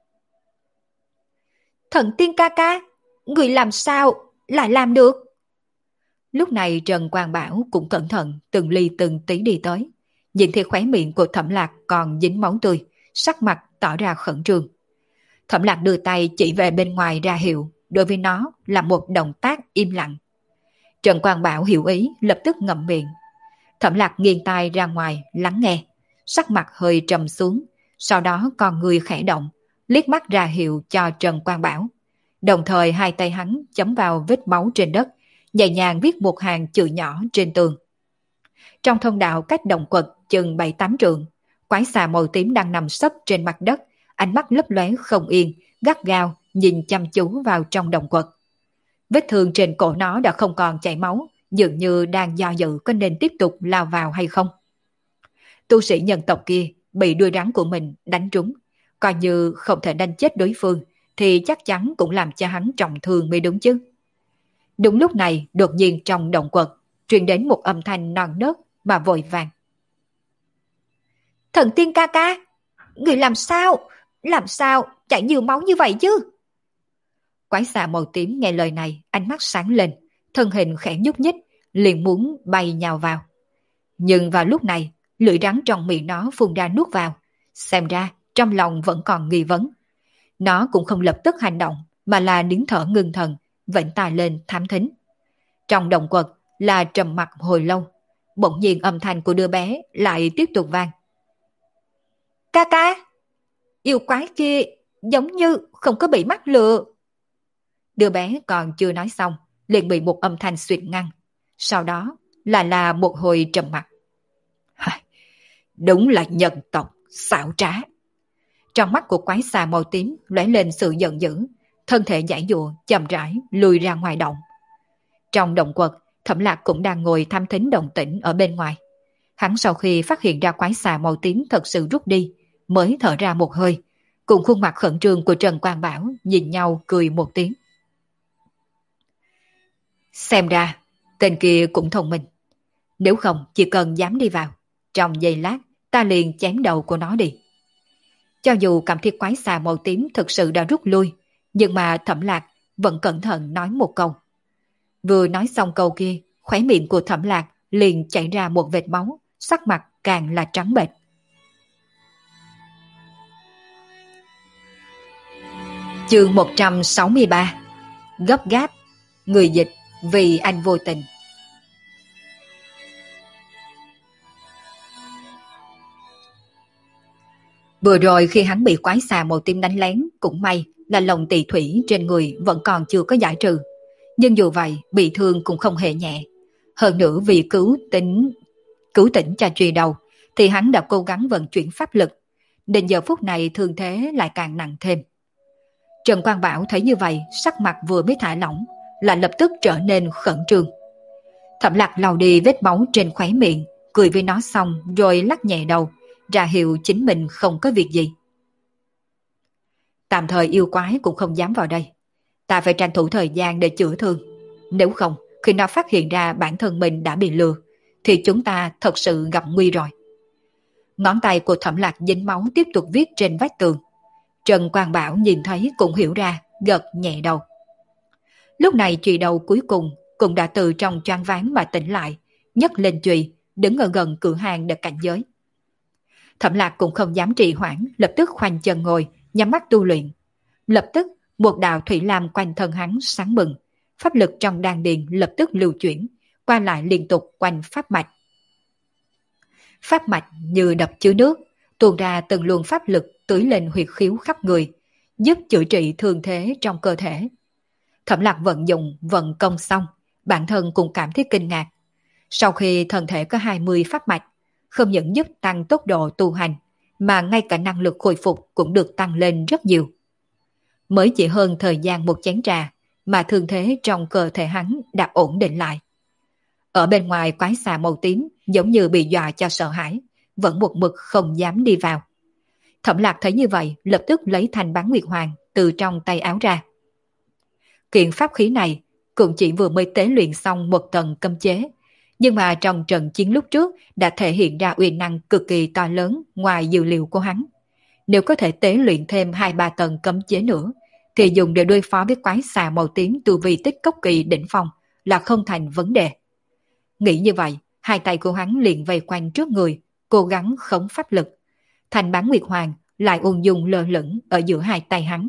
Thần tiên ca ca, người làm sao lại làm được? Lúc này Trần Quang Bảo cũng cẩn thận từng ly từng tí đi tới, nhìn thấy khóe miệng của Thẩm Lạc còn dính máu tươi, sắc mặt tỏ ra khẩn trương. Thẩm Lạc đưa tay chỉ về bên ngoài ra hiệu, đối với nó là một động tác im lặng. Trần Quang Bảo hiểu ý, lập tức ngậm miệng. Thẩm Lạc nghiêng tai ra ngoài lắng nghe, sắc mặt hơi trầm xuống, sau đó con người khẽ động, liếc mắt ra hiệu cho Trần Quang Bảo. Đồng thời hai tay hắn chấm vào vết máu trên đất, nhẹ nhàng viết một hàng chữ nhỏ trên tường. Trong thông đạo cách động quật chừng 7-8 trượng, quái xà màu tím đang nằm sấp trên mặt đất, ánh mắt lấp lóe không yên, gắt gao nhìn chăm chú vào trong động quật. Vết thương trên cổ nó đã không còn chảy máu, dường như đang do dự có nên tiếp tục lao vào hay không. Tu sĩ nhân tộc kia bị đuôi rắn của mình đánh trúng, coi như không thể đánh chết đối phương thì chắc chắn cũng làm cho hắn trọng thương mới đúng chứ. Đúng lúc này đột nhiên trong động quật truyền đến một âm thanh non nớt mà vội vàng. Thần tiên ca ca, người làm sao chảy nhiều máu như vậy chứ? Quái xà màu tím nghe lời này, ánh mắt sáng lên, thân hình khẽ nhúc nhích, liền muốn bay nhào vào. Nhưng vào lúc này, lưỡi rắn trong miệng nó phun ra nuốt vào, xem ra trong lòng vẫn còn nghi vấn. Nó cũng không lập tức hành động, mà là nín thở ngưng thần, vểnh tai lên thám thính. Trong động quật là trầm mặc hồi lâu, bỗng nhiên âm thanh của đứa bé lại tiếp tục vang. Ca ca, yêu quái kia giống như không có bị mắc lừa. Đứa bé còn chưa nói xong, liền bị một âm thanh xuyệt ngăn. Sau đó là một hồi trầm mặc. Đúng là nhân tộc xảo trá. Trong mắt của quái xà màu tím lóe lên sự giận dữ, thân thể giãy giụa chậm rãi lùi ra ngoài động. Trong động quật, Thẩm Lạc cũng đang ngồi thăm thính động tĩnh ở bên ngoài. Hắn sau khi phát hiện ra quái xà màu tím thật sự rút đi, mới thở ra một hơi, cùng khuôn mặt khẩn trương của Trần Quang Bảo nhìn nhau cười một tiếng. Xem ra, tên kia cũng thông minh. Nếu không chỉ cần dám đi vào, trong giây lát ta liền chém đầu của nó đi. Cho dù cảm thiết quái xà màu tím thực sự đã rút lui, nhưng mà Thẩm Lạc vẫn cẩn thận nói một câu. Vừa nói xong câu kia, khóe miệng của Thẩm Lạc liền chảy ra một vệt máu, sắc mặt càng là trắng bệch. Chương 163. Gấp gáp. Người dịch vì anh vô tình. Vừa rồi khi hắn bị quái xà màu tím đánh lén, cũng may là lòng tỳ thủy trên người vẫn còn chưa có giải trừ. Nhưng dù vậy, bị thương cũng không hề nhẹ. Hơn nữa vì cứu tỉnh cho truy đầu, thì hắn đã cố gắng vận chuyển pháp lực. Đến giờ phút này thương thế lại càng nặng thêm. Trần Quang Bảo thấy như vậy, sắc mặt vừa mới thả lỏng, lại lập tức trở nên khẩn trương. Thẩm Lạc lau đi vết máu trên khóe miệng, cười với nó xong rồi lắc nhẹ đầu, ra hiệu chính mình không có việc gì. Tạm thời yêu quái cũng không dám vào đây. Ta phải tranh thủ thời gian để chữa thương. Nếu không, khi nó phát hiện ra bản thân mình đã bị lừa, thì chúng ta thật sự gặp nguy rồi. Ngón tay của Thẩm Lạc dính máu tiếp tục viết trên vách tường. Trần Quang Bảo nhìn thấy cũng hiểu ra, gật nhẹ đầu. Lúc này chùy đầu cuối cùng cũng đã từ trong choáng váng mà tỉnh lại, nhấc lên chùy, đứng ở gần cửa hàng để cảnh giới. Thẩm Lạc cũng không dám trì hoãn, lập tức khoanh chân ngồi, nhắm mắt tu luyện. Lập tức, một đạo thủy lam quanh thân hắn sáng bừng, pháp lực trong đan điền lập tức lưu chuyển, qua lại liên tục quanh pháp mạch. Pháp mạch như đập chứa nước, tuôn ra từng luồng pháp lực tưới lên huyệt khiếu khắp người, giúp chữa trị thương thế trong cơ thể. Thẩm Lạc vận dụng vận công xong, bản thân cũng cảm thấy kinh ngạc. Sau khi thân thể có 20 pháp mạch, không những giúp tăng tốc độ tu hành, mà ngay cả năng lực khôi phục cũng được tăng lên rất nhiều. Mới chỉ hơn thời gian một chén trà, mà thương thế trong cơ thể hắn đã ổn định lại. Ở bên ngoài quái xà màu tím giống như bị dọa cho sợ hãi, vẫn một mực không dám đi vào. Thẩm Lạc thấy như vậy, lập tức lấy thanh bán nguyệt hoàng từ trong tay áo ra. Kiện pháp khí này cũng chỉ vừa mới tế luyện xong một tầng cấm chế, nhưng mà trong trận chiến lúc trước đã thể hiện ra uy năng cực kỳ to lớn ngoài dự liệu của hắn. Nếu có thể tế luyện thêm 2-3 tầng cấm chế nữa, thì dùng để đối phó với quái xà màu tím tu vi tích cốc kỳ đỉnh phong là không thành vấn đề. Nghĩ như vậy, hai tay của hắn liền vây quanh trước người, cố gắng khống pháp lực. Thành bán nguyệt hoàng lại ung dung lơ lửng ở giữa hai tay hắn.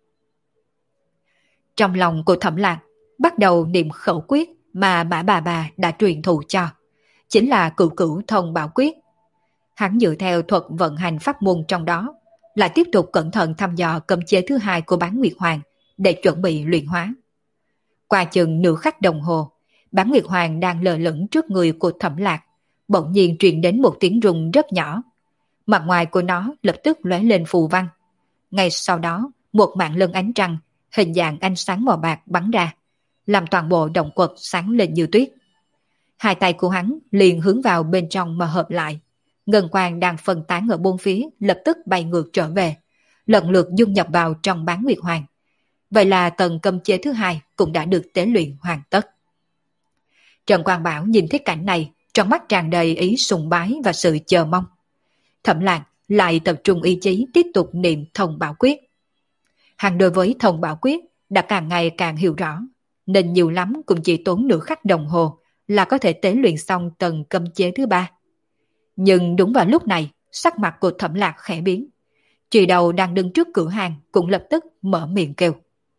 Trong lòng của Thẩm Lạc bắt đầu niệm khẩu quyết mà Mã bà đã truyền thụ cho, chính là Cửu Cửu Thông Bảo Quyết. Hắn dựa theo thuật vận hành pháp môn trong đó, lại tiếp tục cẩn thận thăm dò cấm chế thứ hai của bán nguyệt hoàng để chuẩn bị luyện hóa. Qua chừng nửa khắc đồng hồ, Bán Nguyệt Hoàng đang lờ lửng trước người của Thẩm Lạc, bỗng nhiên truyền đến một tiếng rung rất nhỏ. Mặt ngoài của nó lập tức lóe lên phù văn. Ngay sau đó, một mạng lân ánh trăng, hình dạng ánh sáng màu bạc bắn ra, làm toàn bộ động quật sáng lên như tuyết. Hai tay của hắn liền hướng vào bên trong mà hợp lại. Ngân quang đang phân tán ở bốn phía lập tức bay ngược trở về, lần lượt dung nhập vào trong Bán Nguyệt Hoàng. Vậy là tầng cấm chế thứ hai cũng đã được tế luyện hoàn tất. Trần Quang Bảo nhìn thấy cảnh này, trong mắt tràn đầy ý sùng bái và sự chờ mong. Thẩm Lạc lại tập trung ý chí tiếp tục niệm Thông Bảo Quyết. Hắn đối với Thông Bảo Quyết đã càng ngày càng hiểu rõ, nên nhiều lắm cũng chỉ tốn nửa khắc đồng hồ là có thể tế luyện xong tầng cấm chế thứ ba. Nhưng đúng vào lúc này, sắc mặt của Thẩm Lạc khẽ biến. Chì đầu đang đứng trước cửa hàng cũng lập tức mở miệng kêu.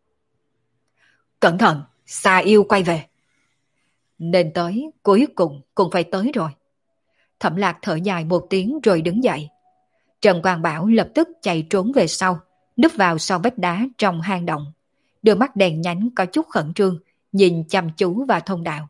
Cẩn thận, xà yêu quay về. Nên tới, cuối cùng cũng phải tới rồi. Thẩm Lạc thở dài một tiếng rồi đứng dậy. Trần Quang Bảo lập tức chạy trốn về sau, núp vào sau vách đá trong hang động. Đôi mắt đèn nhánh có chút khẩn trương, nhìn chăm chú vào thông đạo.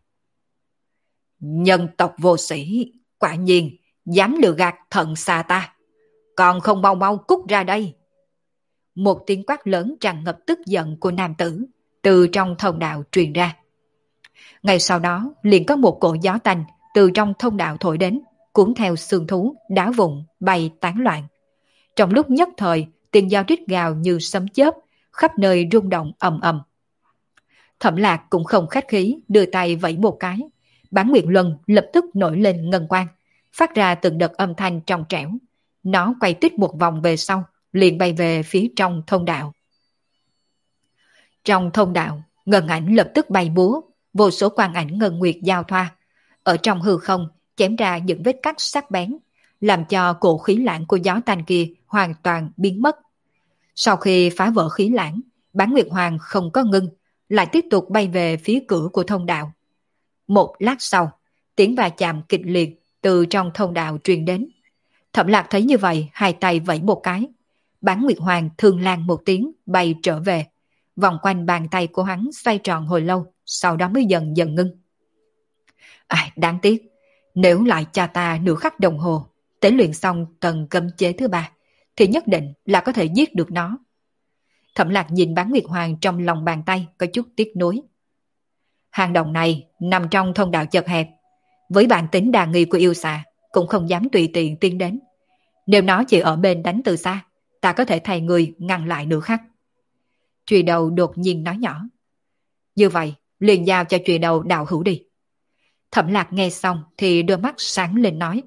Nhân tộc vô sĩ, quả nhiên, dám lừa gạt thần xa ta. Còn không mau mau cút ra đây. Một tiếng quát lớn tràn ngập tức giận của nam tử, từ trong thông đạo truyền ra. Ngay sau đó liền có một cỗ gió tanh từ trong thông đạo thổi đến, cuốn theo xương thú, đá vụn, bay tán loạn. Trong lúc nhất thời, tiếng gió rít gào như sấm chớp, khắp nơi rung động ầm ầm. Thẩm Lạc cũng không khách khí, đưa tay vẫy một cái. Bán Nguyệt Luân lập tức nổi lên ngân quang, phát ra từng đợt âm thanh trong trẻo. Nó quay tít một vòng về sau, liền bay về phía trong thông đạo. Trong thông đạo, ngân ảnh lập tức bay múa, vô số quang ảnh ngân nguyệt giao thoa. Ở trong hư không, chém ra những vết cắt sắc bén, làm cho cổ khí lãng của gió tanh kia hoàn toàn biến mất. Sau khi phá vỡ khí lãng, Bán Nguyệt Hoàng không có ngưng, lại tiếp tục bay về phía cửa của thông đạo. Một lát sau, tiếng va chạm kịch liệt từ trong thông đạo truyền đến. Thẩm Lạc thấy như vậy, hai tay vẫy một cái. Bán Nguyệt Hoàng thương lan một tiếng, bay trở về. Vòng quanh bàn tay của hắn xoay tròn hồi lâu, sau đó mới dần dần ngưng. Đáng tiếc, nếu lại cho ta nửa khắc đồng hồ, tế luyện xong tầng cấm chế thứ ba, thì nhất định là có thể giết được nó. Thẩm Lạc nhìn Bán Nguyệt Hoàng trong lòng bàn tay có chút tiếc nuối. Hang động này nằm trong thông đạo chật hẹp, với bản tính đa nghi của yêu xà cũng không dám tùy tiện tiến đến. Nếu nó chỉ ở bên đánh từ xa, ta có thể thay người ngăn lại nửa khắc. Chùy Đầu đột nhiên nói nhỏ. Như vậy, liền giao cho Chùy Đầu đạo hữu đi. Thẩm Lạc nghe xong thì đôi mắt sáng lên nói.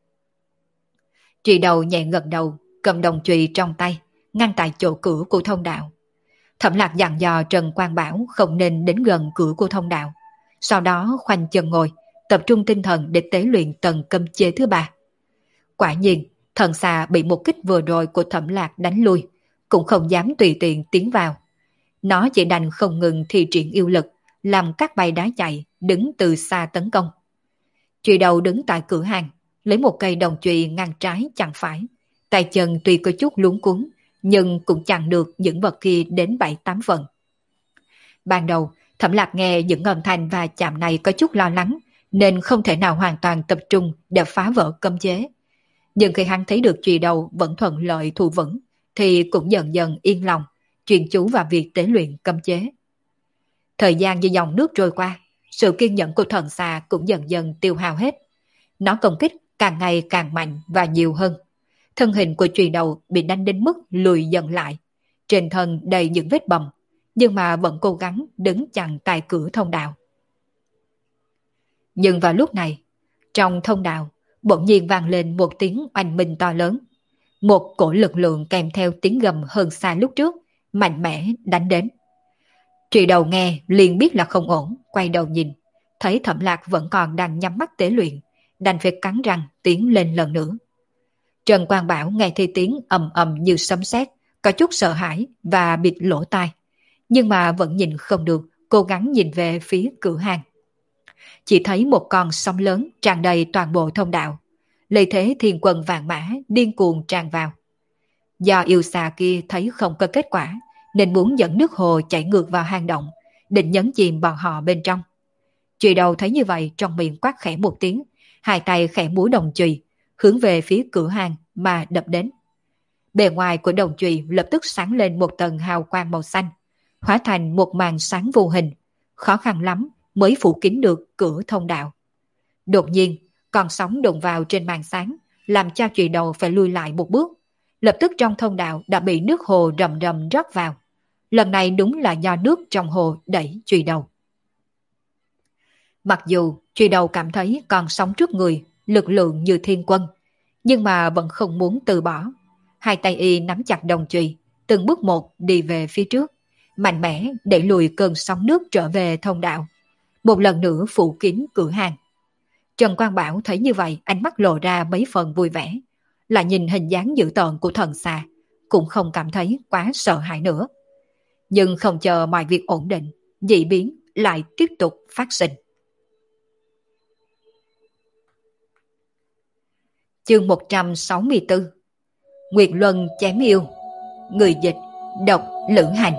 Chùy Đầu nhẹ gật đầu, cầm đồng chùy trong tay, ngăn tại chỗ cửa của thông đạo. Thẩm Lạc dặn dò Trần Quang Bảo không nên đến gần cửa của thông đạo. Sau đó khoanh chân ngồi, tập trung tinh thần để tế luyện tầng cấm chế thứ ba. Quả nhiên, thần xà bị một kích vừa rồi của Thẩm Lạc đánh lui, cũng không dám tùy tiện tiến vào. Nó chỉ đành không ngừng thi triển yêu lực, làm các bay đá chạy, đứng từ xa tấn công. Chùy Đầu đứng tại cửa hàng, lấy một cây đồng chùy ngăn trái chặn phải. Tay chân tuy có chút luống cuống, nhưng cũng chặn được những vật kia đến 7-8 phần. Ban đầu, Thẩm Lạc nghe những âm thanh và chạm này có chút lo lắng, nên không thể nào hoàn toàn tập trung để phá vỡ cấm chế. Nhưng khi hắn thấy được Chùy Đầu vẫn thuận lợi thu vững, thì cũng dần dần yên lòng, chuyên chú vào việc tế luyện cấm chế. Thời gian như dòng nước trôi qua, sự kiên nhẫn của thần xà cũng dần dần tiêu hao hết. Nó công kích càng ngày càng mạnh và nhiều hơn. Thân hình của Chùy Đầu bị đánh đến mức lùi dần lại, trên thân đầy những vết bầm, nhưng mà vẫn cố gắng đứng chặn tại cửa thông đạo. Nhưng vào lúc này, trong thông đạo, bỗng nhiên vang lên một tiếng oanh minh to lớn. Một cổ lực lượng kèm theo tiếng gầm hơn xa lúc trước, mạnh mẽ đánh đến. Chùy Đầu nghe liền biết là không ổn, quay đầu nhìn, thấy Thẩm Lạc vẫn còn đang nhắm mắt tế luyện, đành phải cắn răng tiến lên lần nữa. Trần Quang Bảo nghe thấy tiếng ầm ầm như sấm sét, có chút sợ hãi và bịt lỗ tai, nhưng mà vẫn nhìn không được, cố gắng nhìn về phía cửa hàng. Chỉ thấy một con sóng lớn tràn đầy toàn bộ thông đạo, lợi thế thiên quân vạn mã điên cuồng tràn vào. Do yêu xà kia thấy không có kết quả, nên muốn dẫn nước hồ chảy ngược vào hang động, định nhấn chìm bọn họ bên trong. Chùy đầu thấy như vậy trong miệng quát khẽ một tiếng, hai tay khẽ múa đồng chùy, hướng về phía cửa hàng mà đập đến. Bề ngoài của đồng chùy lập tức sáng lên một tầng hào quang màu xanh, hóa thành một màn sáng vô hình, khó khăn lắm mới phủ kín được cửa thông đạo. Đột nhiên, con sóng đụng vào trên màn sáng, làm cho chùy đầu phải lùi lại một bước. Lập tức trong thông đạo đã bị nước hồ rầm rầm rót vào. Lần này đúng là do nước trong hồ đẩy chùy đầu. Mặc dù chùy đầu cảm thấy con sóng trước người, lực lượng như thiên quân, nhưng mà vẫn không muốn từ bỏ. Hai tay y nắm chặt đồng chùy, từng bước một đi về phía trước, mạnh mẽ đẩy lùi cơn sóng nước trở về thông đạo. Một lần nữa phủ kín cửa hàng. Trần Quang Bảo thấy như vậy, ánh mắt lộ ra mấy phần vui vẻ, lại nhìn hình dáng dữ tợn của thần xà, cũng không cảm thấy quá sợ hãi nữa. Nhưng không chờ mọi việc ổn định, dị biến lại tiếp tục phát sinh. Chương 164. Nguyệt Luân chém yêu. Người dịch độc Lữ Hành.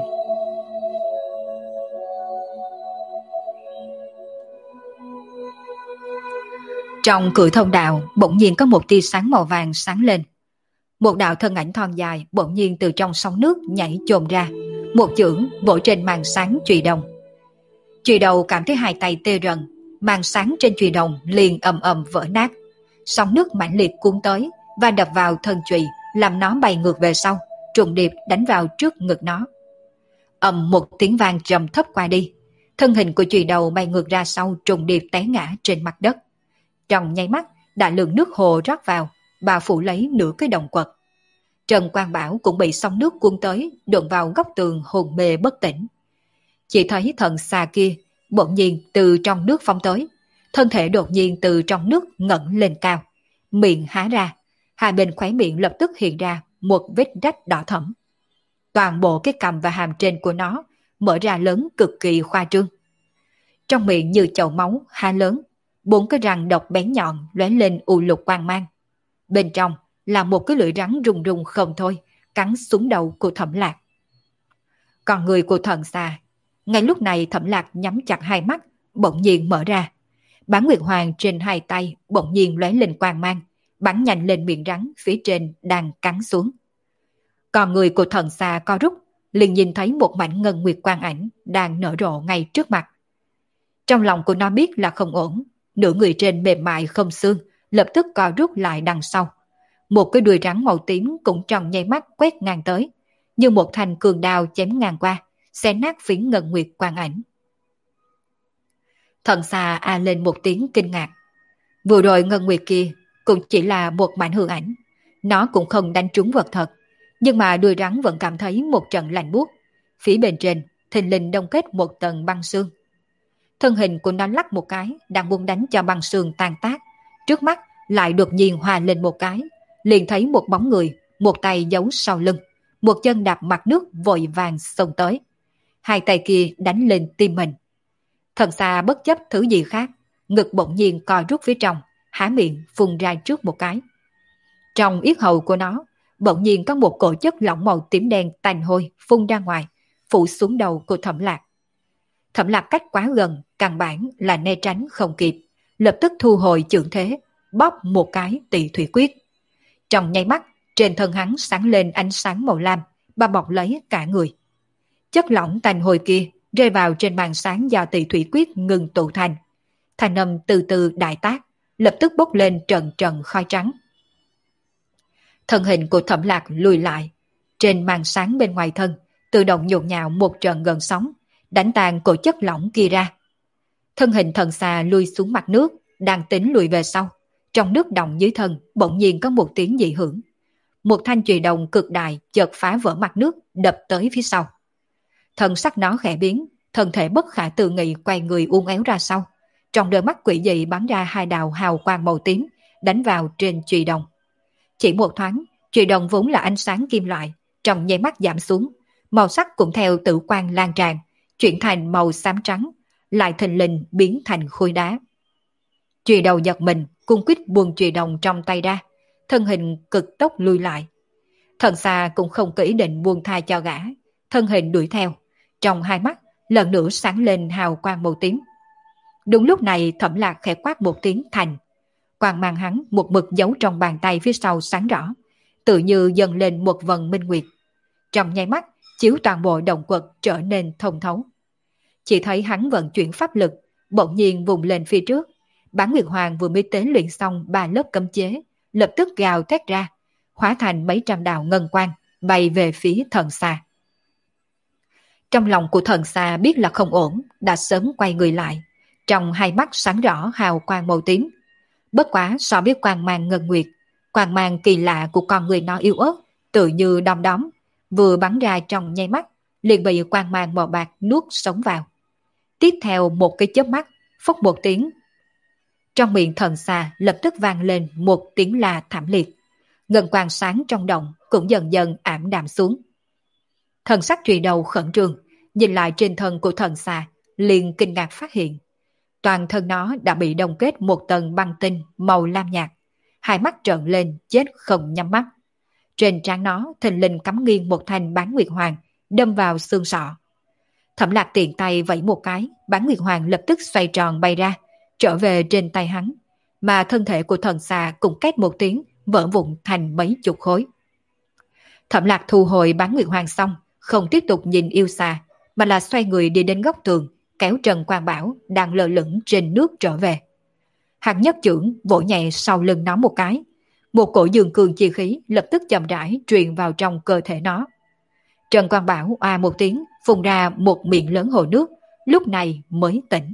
Trong cửa thông đạo bỗng nhiên có một tia sáng màu vàng sáng lên. Một đạo thân ảnh thon dài bỗng nhiên từ trong sóng nước nhảy chồm ra, một chưởng vỗ trên màn sáng chùy đồng. Chùy đầu cảm thấy hai tay tê rần, màn sáng trên chùy đồng liền ầm ầm vỡ nát. Sóng nước mãnh liệt cuốn tới và đập vào thân chùy, làm nó bay ngược về sau, trùng điệp đánh vào trước ngực nó. Ầm một tiếng vang trầm thấp qua đi, thân hình của chùy đầu bay ngược ra sau, trùng điệp té ngã trên mặt đất. Trong nháy mắt, đại lượng nước hồ rót vào, bao phủ lấy nửa cái động quật. Trần Quang Bảo cũng bị sóng nước cuốn tới, đụng vào góc tường hồn mê bất tỉnh. Chỉ thấy thần xà kia bỗng nhiên từ trong nước phóng tới, thân thể đột nhiên từ trong nước ngẩng lên cao, miệng há ra, hai bên khóe miệng lập tức hiện ra một vết rách đỏ thẫm. Toàn bộ cái cằm và hàm trên của nó mở ra lớn cực kỳ khoa trương. Trong miệng như chậu máu há lớn, bốn cái răng độc bén nhọn lóe lên u lục quang mang. Bên trong là một cái lưỡi rắn rung rung không thôi, cắn xuống đầu của Thẩm Lạc. Còn người của thần xà, ngay lúc này Thẩm Lạc nhắm chặt hai mắt, bỗng nhiên mở ra. Bán Nguyệt Hoàng trên hai tay bỗng nhiên lóe lên quang mang, bắn nhanh lên miệng rắn phía trên đang cắn xuống. Còn người của thần xà co rút, liền nhìn thấy một mảnh ngân nguyệt quang ảnh đang nở rộ ngay trước mặt. Trong lòng của nó biết là không ổn, nửa người trên mềm mại không xương, lập tức co rút lại đằng sau. Một cái đuôi rắn màu tím cũng trong nháy mắt quét ngang tới, như một thanh cường đao chém ngang qua, xé nát phiến ngân nguyệt quang ảnh. Thần xà a lên một tiếng kinh ngạc. Vừa rồi ngân nguyệt kia cũng chỉ là một mảnh hư ảnh, nó cũng không đánh trúng vật thật, nhưng mà đuôi rắn vẫn cảm thấy một trận lạnh buốt. Phía bên trên thình lình đông kết một tầng băng sương. Thân hình của nó lắc một cái, đang muốn đánh cho băng sương tan tác, trước mắt lại đột nhiên hòa lên một cái, liền thấy một bóng người, một tay giấu sau lưng, một chân đạp mặt nước vội vàng xông tới. Hai tay kia đánh lên tim mình. Thần xa bất chấp thứ gì khác, ngực bỗng nhiên co rút phía trong, há miệng phun ra trước một cái. Trong yết hầu của nó, bỗng nhiên có một cổ chất lỏng màu tím đen tanh hôi phun ra ngoài, phủ xuống đầu của Thẩm Lạc. Thẩm Lạc cách quá gần, căn bản là né tránh không kịp, lập tức thu hồi chưởng thế, bóp một cái Tỳ thủy quyết. Trong nháy mắt, trên thân hắn sáng lên ánh sáng màu lam, bao bọc lấy cả người. Chất lỏng tanh hôi kia rơi vào trên màn sáng do Tỳ thủy quyết ngừng tụ thành. Thanh âm từ từ đại tác, lập tức bốc lên trần trần khói trắng. Thân hình của Thẩm Lạc lùi lại, trên màn sáng bên ngoài thân tự động nhộn nhạo một trận gần sóng, đánh tan cổ chất lỏng kia ra. Thân hình thần xà lùi xuống mặt nước, đang tính lùi về sau. Trong nước động dưới thân bỗng nhiên có một tiếng dị hưởng. Một thanh chùy đồng cực đại chợt phá vỡ mặt nước, đập tới phía sau. Thân sắc nó khẽ biến, thân thể bất khả tư nghị quay người uốn éo ra sau. Trong đôi mắt quỷ dị bắn ra hai đạo hào quang màu tím, đánh vào trên chùy đồng. Chỉ một thoáng, chùy đồng vốn là ánh sáng kim loại, trong nháy mắt giảm xuống, màu sắc cũng theo tử quang lan tràn, chuyển thành màu xám trắng, lại thình lình biến thành khối đá. Chùy đầu giật mình, cung quýt buông chùy đồng trong tay ra, thân hình cực tốc lui lại. Thần xa cũng không có ý định buông tha cho gã, thân hình đuổi theo, trong hai mắt lần nữa sáng lên hào quang màu tím. Đúng lúc này Thẩm Lạc khẽ quát một tiếng thành. Quang mang hắn một mực giấu trong bàn tay phía sau sáng rõ, tự như dâng lên một vầng minh nguyệt. Trong nháy mắt, chiếu toàn bộ động quật trở nên thông thấu. Chỉ thấy hắn vận chuyển pháp lực, bỗng nhiên vùng lên phía trước. Bán Nguyệt Hoàng vừa mới tế luyện xong 3 lớp cấm chế, lập tức gào thét ra, hóa thành mấy trăm đạo ngân quang, bay về phía thần xa. Trong lòng của thần xa biết là không ổn, đã sớm quay người lại. Trong hai mắt sáng rõ hào quang màu tím. Bất quá so với quang mang ngân nguyệt, quang mang kỳ lạ của con người nó yếu ớt, tự như đom đóm, vừa bắn ra trong nháy mắt, liền bị quang mang màu bạc nuốt sống vào. Tiếp theo một cái chớp mắt, phốc một tiếng. Trong miệng thần xà lập tức vang lên một tiếng la thảm liệt. Ngân quang sáng trong động cũng dần dần ảm đạm xuống. Thần sắc trùy đầu khẩn trương, nhìn lại trên thân của thần xà, liền kinh ngạc phát hiện. Toàn thân nó đã bị đông kết một tầng băng tinh màu lam nhạt. Hai mắt trợn lên chết không nhắm mắt. Trên trán nó thình lình cắm nghiêng một thanh bán nguyệt hoàng, đâm vào xương sọ. Thẩm Lạc tiện tay vẫy một cái, bán nguyệt hoàng lập tức xoay tròn bay ra, trở về trên tay hắn, mà thân thể của thần xà cũng két một tiếng, vỡ vụn thành mấy chục khối. Thẩm Lạc thu hồi bán nguyệt hoàng xong, không tiếp tục nhìn yêu xà, mà là xoay người đi đến góc tường, kéo Trần Quang Bảo đang lơ lửng trên nước trở về. Hắn nhất chưởng vỗ nhẹ sau lưng nó một cái, một cổ dương cường chi khí lập tức chậm rãi truyền vào trong cơ thể nó. Trần Quang Bảo oa một tiếng, phun ra một miệng lớn hồ nước, lúc này mới tỉnh.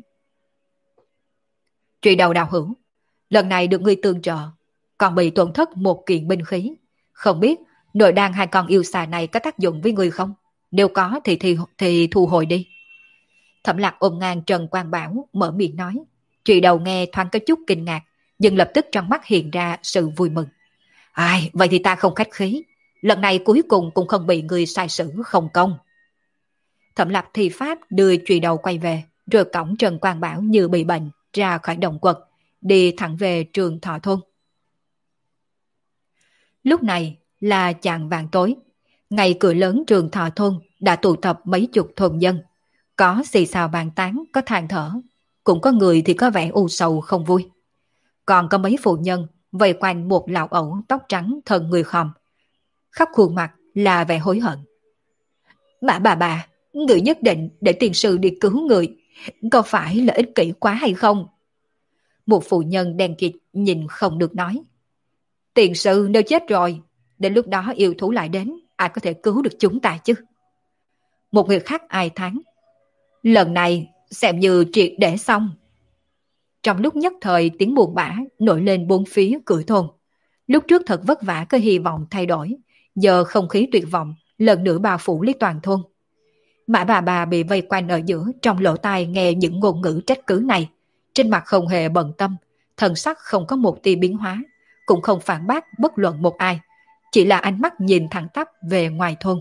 Truy đầu đạo hữu, lần này được ngươi tương trợ, còn bị tổn thất một kiện binh khí. Không biết nội đan hai con yêu xà này có tác dụng với ngươi không? Nếu có thì thu hồi đi. Thẩm Lạc ôm ngang Trần Quang Bảo mở miệng nói. Truy đầu nghe thoáng có chút kinh ngạc, nhưng lập tức trong mắt hiện ra sự vui mừng. Ai, vậy thì ta không khách khí. Lần này cuối cùng cũng không bị người sai sử không công. Thẩm Lạc thi pháp đưa Truy đầu quay về, rồi cõng Trần Quang Bảo như bị bệnh ra khỏi động quật, đi thẳng về Trường Thọ Thôn. Lúc này là chạng vạng tối, ngay cửa lớn Trường Thọ Thôn đã tụ tập mấy chục thôn dân. Có xì xào bàn tán, có than thở, cũng có người thì có vẻ u sầu không vui. Còn có mấy phụ nhân vây quanh một lão ẩu tóc trắng thân người khòm, khắp khuôn mặt là vẻ hối hận. Mã bà, người nhất định để tiền sư đi cứu người, có phải là ích kỷ quá hay không? Một phụ nhân đen kịt nhìn không được nói. Tiền sư nếu chết rồi, đến lúc đó yêu thú lại đến, ai có thể cứu được chúng ta chứ? Một người khác ai thán. Lần này xem như triệt để xong. Trong lúc nhất thời tiếng buồn bã nổi lên bốn phía cửa thôn. Lúc trước thật vất vả có hy vọng thay đổi, giờ không khí tuyệt vọng lần nữa bao phủ lấy toàn thôn. Mã bà bị vây quanh ở giữa, trong lỗ tai nghe những ngôn ngữ trách cứ này, trên mặt không hề bận tâm, thần sắc không có một tia biến hóa, cũng không phản bác bất luận một ai, chỉ là ánh mắt nhìn thẳng tắp về ngoài thôn.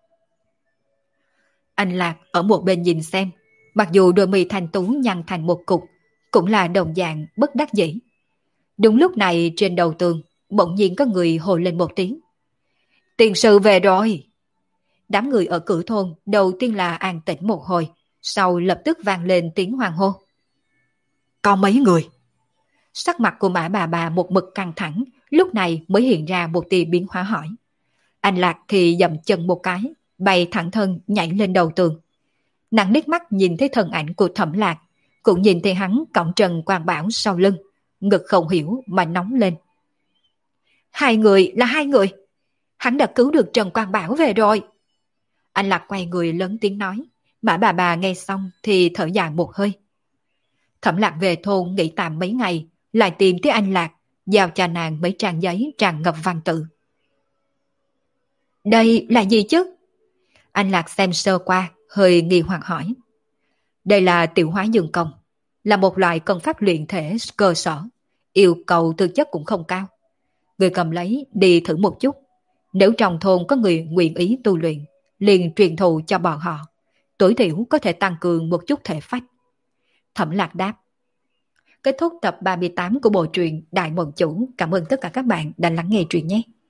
Anh Lạc ở một bên nhìn xem, mặc dù đôi mi thanh tú nhăn thành một cục, cũng là đồng dạng bất đắc dĩ. Đúng lúc này trên đầu tường, bỗng nhiên có người hồ lên một tiếng. Tiền sư về rồi! Đám người ở cửa thôn đầu tiên là an tĩnh một hồi, sau lập tức vang lên tiếng hoan hô. Có mấy người? Sắc mặt của Mã bà một mực căng thẳng, lúc này mới hiện ra một tia biến hóa hỏi. Anh Lạc thì dậm chân một cái, bay thẳng thân nhảy lên đầu tường. Nàng liếc mắt nhìn thấy thân ảnh của Thẩm Lạc, cũng nhìn thấy hắn cõng Trần Quang Bảo sau lưng, ngực không hiểu mà nóng lên. Hai người là hai người, hắn đã cứu được Trần Quang Bảo về rồi. Anh Lạc quay người lớn tiếng nói, Mã bà nghe xong thì thở dài một hơi. Thẩm Lạc về thôn nghỉ tạm mấy ngày, lại tìm thấy anh Lạc, giao cho nàng mấy trang giấy tràn ngập văn tự. Đây là gì chứ? Anh Lạc xem sơ qua, hơi nghi hoặc hỏi. Đây là tiểu hóa dương công, là một loại công pháp luyện thể cơ sở, yêu cầu thực chất cũng không cao. Người cầm lấy đi thử một chút, nếu trong thôn có người nguyện ý tu luyện, liền truyền thụ cho bọn họ, tối thiểu có thể tăng cường một chút thể phách. Thẩm Lạc đáp. Kết thúc tập 38 của bộ truyện Đại Mộng Chủ. Cảm ơn tất cả các bạn đã lắng nghe truyện nhé.